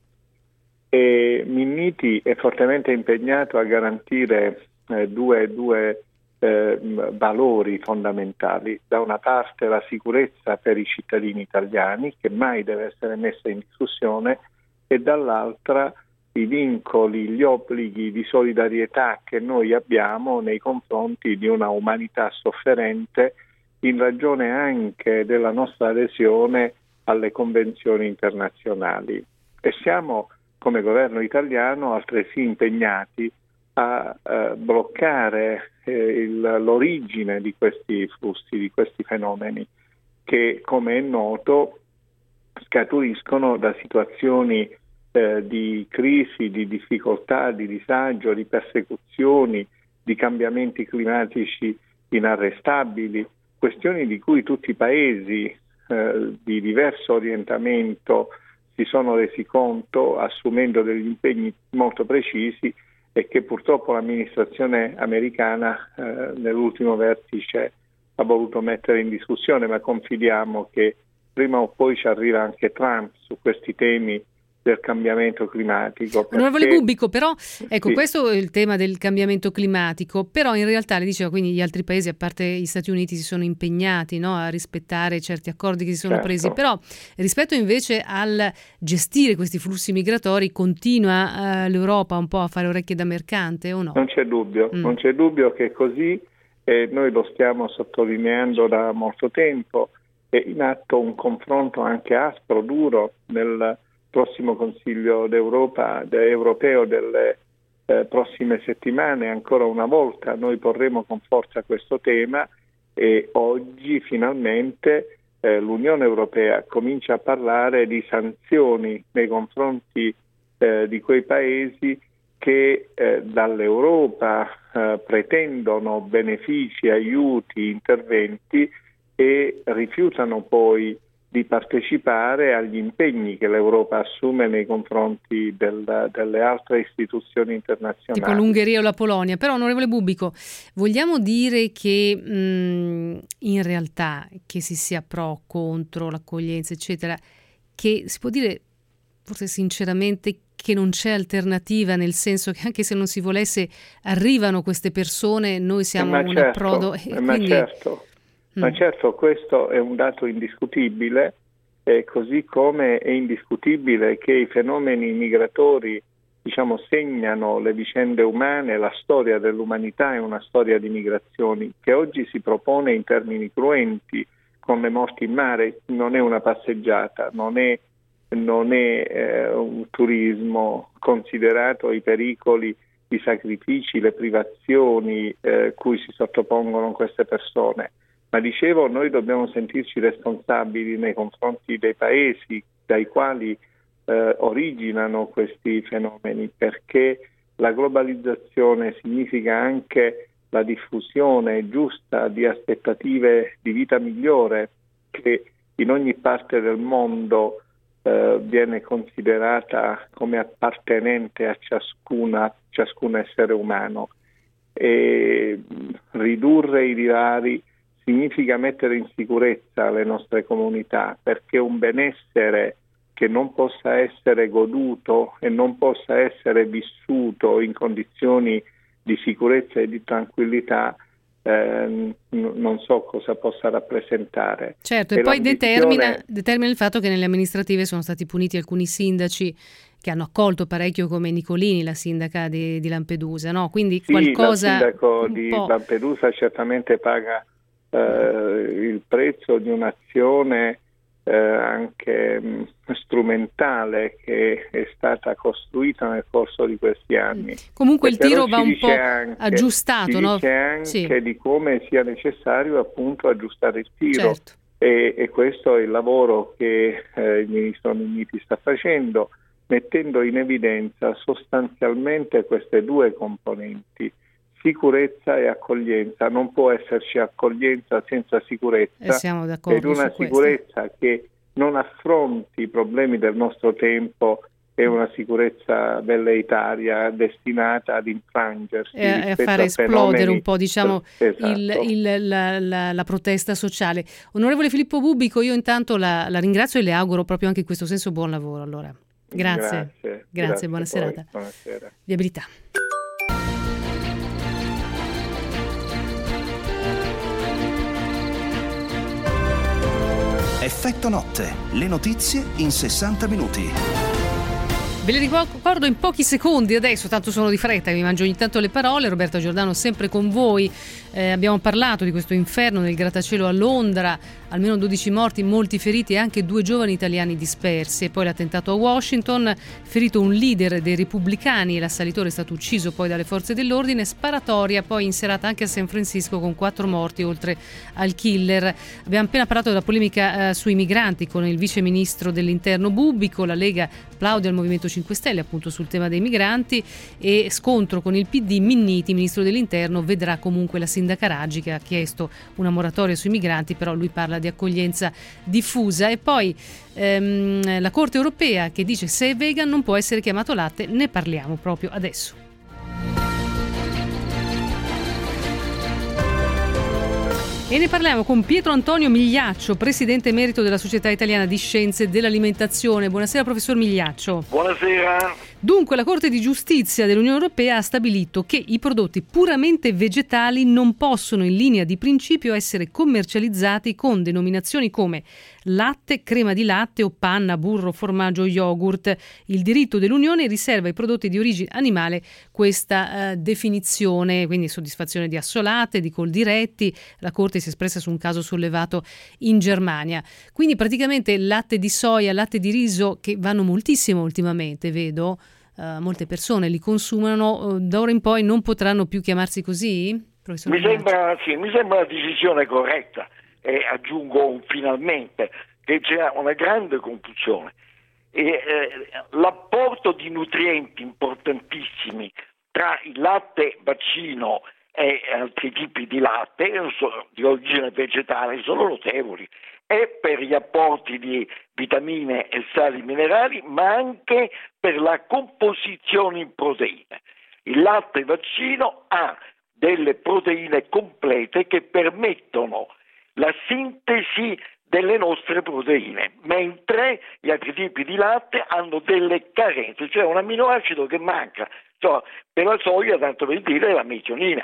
E Minniti è fortemente impegnato a garantire eh, due, due eh, valori fondamentali. Da una parte la sicurezza per i cittadini italiani, che mai deve essere messa in discussione, e dall'altra i vincoli, gli obblighi di solidarietà che noi abbiamo nei confronti di una umanità sofferente, in ragione anche della nostra adesione alle convenzioni internazionali. E siamo, come governo italiano, altresì impegnati a eh, bloccare eh, il, l'origine di questi flussi, di questi fenomeni, che, come è noto, scaturiscono da situazioni eh, di crisi, di difficoltà, di disagio, di persecuzioni, di cambiamenti climatici inarrestabili, questioni di cui tutti i paesi eh, di diverso orientamento si sono resi conto assumendo degli impegni molto precisi e che purtroppo l'amministrazione americana eh, nell'ultimo vertice ha voluto mettere in discussione, ma confidiamo che prima o poi ci arriva anche Trump su questi temi del cambiamento climatico. Perché... Onorevole Bubbico, però, ecco, sì. Questo è il tema del cambiamento climatico, però in realtà, le diceva, quindi gli altri paesi, a parte gli Stati Uniti, si sono impegnati, no, a rispettare certi accordi che si sono certo. presi, però rispetto invece al gestire questi flussi migratori, continua eh, l'Europa un po' a fare orecchie da mercante o no? Non c'è dubbio, mm. non c'è dubbio che è così, e noi lo stiamo sottolineando da molto tempo. È in atto un confronto anche aspro, duro, nel prossimo Consiglio d'Europa, de, europeo delle eh, prossime settimane. Ancora una volta noi porremo con forza questo tema, e oggi finalmente eh, l'Unione Europea comincia a parlare di sanzioni nei confronti eh, di quei paesi che eh, dall'Europa eh, pretendono benefici, aiuti, interventi e rifiutano poi di partecipare agli impegni che l'Europa assume nei confronti del, delle altre istituzioni internazionali. Tipo l'Ungheria o la Polonia. Però, onorevole Bubbico, vogliamo dire che mh, in realtà che si sia pro, contro l'accoglienza, eccetera, che si può dire forse sinceramente che non c'è alternativa, nel senso che anche se non si volesse arrivano queste persone, noi siamo ma un certo, approdo. E ma quindi... certo. Ma certo, questo è un dato indiscutibile, eh, così come è indiscutibile che i fenomeni migratori, diciamo, segnano le vicende umane. La storia dell'umanità è una storia di migrazioni che oggi si propone in termini cruenti, con le morti in mare. Non è una passeggiata, non è, non è eh, un turismo, considerato i pericoli, i sacrifici, le privazioni eh, cui si sottopongono queste persone. Ma dicevo, noi dobbiamo sentirci responsabili nei confronti dei paesi dai quali eh, originano questi fenomeni, perché la globalizzazione significa anche la diffusione giusta di aspettative di vita migliore, che in ogni parte del mondo eh, viene considerata come appartenente a ciascuna, ciascun essere umano. E ridurre i divari significa mettere in sicurezza le nostre comunità, perché un benessere che non possa essere goduto e non possa essere vissuto in condizioni di sicurezza e di tranquillità, eh, n- non so cosa possa rappresentare. Certo, e, e poi determina, determina il fatto che nelle amministrative sono stati puniti alcuni sindaci che hanno accolto parecchio, come Nicolini, la sindaca di, di Lampedusa, no? Quindi sì, qualcosa... il sindaco di po'... Lampedusa certamente paga Uh, il prezzo di un'azione uh, eh, anche mh, strumentale che è stata costruita nel corso di questi anni. Comunque il tiro va un po' anche, aggiustato, si no? dice anche Sì. di come sia necessario appunto aggiustare il tiro. Certo. E, e questo è il lavoro che eh, il ministro Minniti sta facendo, mettendo in evidenza sostanzialmente queste due componenti, sicurezza e accoglienza. Non può esserci accoglienza senza sicurezza, E siamo d'accordo ed una su questo. sicurezza che non affronti i problemi del nostro tempo è una sicurezza velleitaria destinata ad infrangersi E a, e a rispetto fare esplodere fenomeni- un po', diciamo, Esatto. il- il- la, la- la protesta sociale. Onorevole Filippo Bubbico, io intanto la, la ringrazio e le auguro proprio anche in questo senso buon lavoro. Allora, grazie, Grazie, grazie, buona a voi. serata. Buonasera. Viabilità. Effetto notte, le notizie in sessanta minuti. Ve le ricordo in pochi secondi adesso, tanto sono di fretta, mi mangio ogni tanto le parole. Roberta Giordano sempre con voi. Eh, abbiamo parlato di questo inferno nel grattacielo a Londra, almeno dodici morti, molti feriti e anche due giovani italiani dispersi. E poi l'attentato a Washington, ferito un leader dei repubblicani e l'assalitore è stato ucciso poi dalle forze dell'ordine. Sparatoria poi in serata anche a San Francisco con quattro morti oltre al killer. Abbiamo appena parlato della polemica eh, sui migranti con il vice ministro dell'interno Bubbico. La Lega plaude al Movimento cinque Stelle appunto sul tema dei migranti, e scontro con il P D. Minniti, ministro dell'interno, vedrà comunque la sindaca Raggi che ha chiesto una moratoria sui migranti, però lui parla di accoglienza diffusa. E poi ehm, la Corte europea che dice se è vegan non può essere chiamato latte. Ne parliamo proprio adesso. E ne parliamo con Pietro Antonio Migliaccio, presidente emerito della Società Italiana di Scienze dell'Alimentazione. Buonasera professor Migliaccio. Buonasera. Dunque la Corte di Giustizia dell'Unione Europea ha stabilito che i prodotti puramente vegetali non possono in linea di principio essere commercializzati con denominazioni come latte, crema di latte o panna, burro, formaggio o yogurt. Il diritto dell'Unione riserva ai prodotti di origine animale questa eh, definizione, quindi soddisfazione di assolate, di coldiretti. La Corte si è espressa su un caso sollevato in Germania. Quindi praticamente latte di soia, latte di riso, che vanno moltissimo ultimamente, vedo, uh, molte persone li consumano, uh, da ora in poi non potranno più chiamarsi così? Professor Mi Migliaccio? sembra, sì, mi sembra una decisione corretta, e aggiungo un finalmente, che c'è una grande confusione. E, eh, l'apporto di nutrienti importantissimi tra il latte vaccino e altri tipi di latte di origine vegetale sono notevoli, e per gli apporti di vitamine e sali minerali, ma anche per la composizione in proteine. Il latte vaccino ha delle proteine complete che permettono la sintesi delle nostre proteine, mentre gli altri tipi di latte hanno delle carenze, cioè un aminoacido che manca. Cioè, per la soia, tanto per dire, la metionina,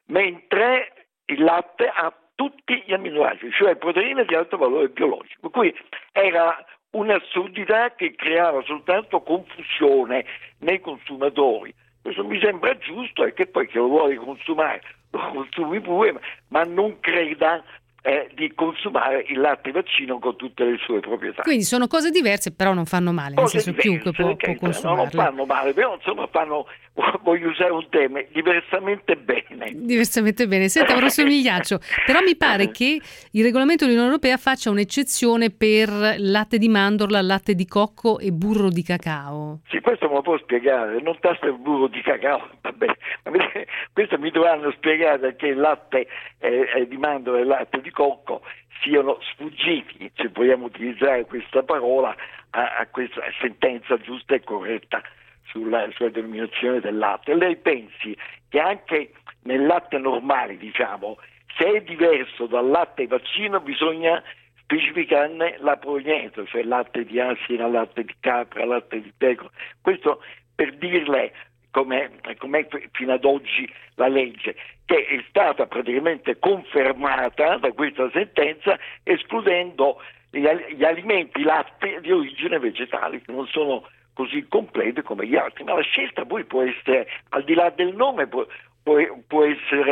mentre il latte ha tutti gli amminoacidi, cioè proteine di alto valore biologico. Per cui era un'assurdità che creava soltanto confusione nei consumatori. Questo mi sembra giusto, e che poi chi lo vuole consumare lo consumi pure, ma non creda Eh, di consumare il latte vaccino con tutte le sue proprietà. Quindi sono cose diverse, però non fanno male, nel Cose senso diverse, chiunque può, che, può no, non consumarle. fanno male, però insomma fanno, voglio usare un termine, diversamente bene. Diversamente bene. Senta, professor Migliaccio, però mi pare che il regolamento dell'Unione Europea faccia un'eccezione per latte di mandorla, latte di cocco e burro di cacao. Sì, questo me lo può spiegare, non tanto il burro di cacao, vabbè, questo mi dovranno spiegare perché il latte eh, di mandorla e il latte di cocco siano sfuggiti, se vogliamo utilizzare questa parola, a, a questa sentenza giusta e corretta sulla, sulla denominazione del latte. Lei pensi che anche nel latte normale, diciamo, se è diverso dal latte vaccino bisogna specificarne la provenienza, cioè latte di asina, latte di capra, latte di pecora. Questo per dirle come com'è fino ad oggi la legge, che è stata praticamente confermata da questa sentenza, escludendo gli, gli alimenti latte di origine vegetale, che non sono così completi come gli altri. Ma la scelta poi può essere, al di là del nome, può, può, può essere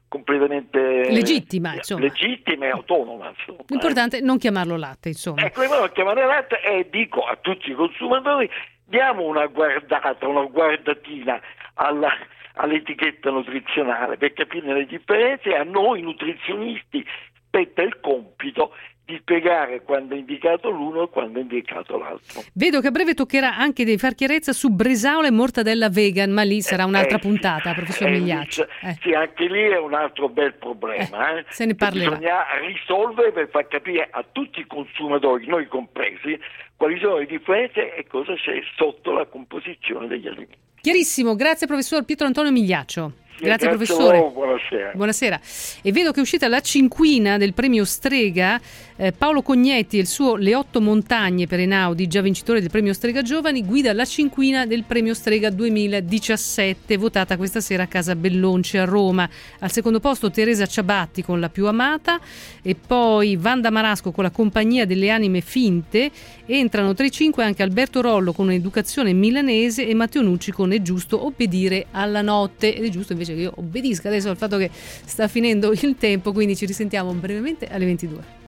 completamente legittima, insomma. legittima e autonoma. Insomma, L'importante è eh. non chiamarlo latte, insomma. Ecco, io non chiamare latte e dico a tutti i consumatori: diamo una guardata, una guardatina alla, all'etichetta nutrizionale per capire le differenze, e a noi nutrizionisti spetta il compito di spiegare quando è indicato l'uno e quando è indicato l'altro. Vedo che a breve toccherà anche di far chiarezza su bresaola e mortadella vegan, ma lì sarà un'altra eh, puntata, professor eh, Migliaccio. Eh. Sì, anche lì è un altro bel problema. Eh, eh. Se ne parlerà. Bisogna risolvere per far capire a tutti i consumatori, noi compresi, quali sono le differenze e cosa c'è sotto la composizione degli alimenti. Chiarissimo, grazie professor Pietro Antonio Migliaccio. Grazie, grazie professore. Loro, buonasera. Buonasera. E vedo che è uscita la cinquina del premio Strega. Eh, Paolo Cognetti e il suo Le otto montagne per Einaudi, già vincitore del premio Strega Giovani, guida la cinquina del premio Strega duemiladiciassette, votata questa sera a Casa Bellonci a Roma. Al secondo posto Teresa Ciabatti con La più amata, e poi Wanda Marasco con La compagnia delle anime finte. Entrano tra i cinque anche Alberto Rollo con Un'educazione milanese e Matteo Nucci con È giusto obbedire alla notte. Ed è giusto invece che io obbedisca adesso al fatto che sta finendo il tempo, quindi ci risentiamo brevemente alle ventidue.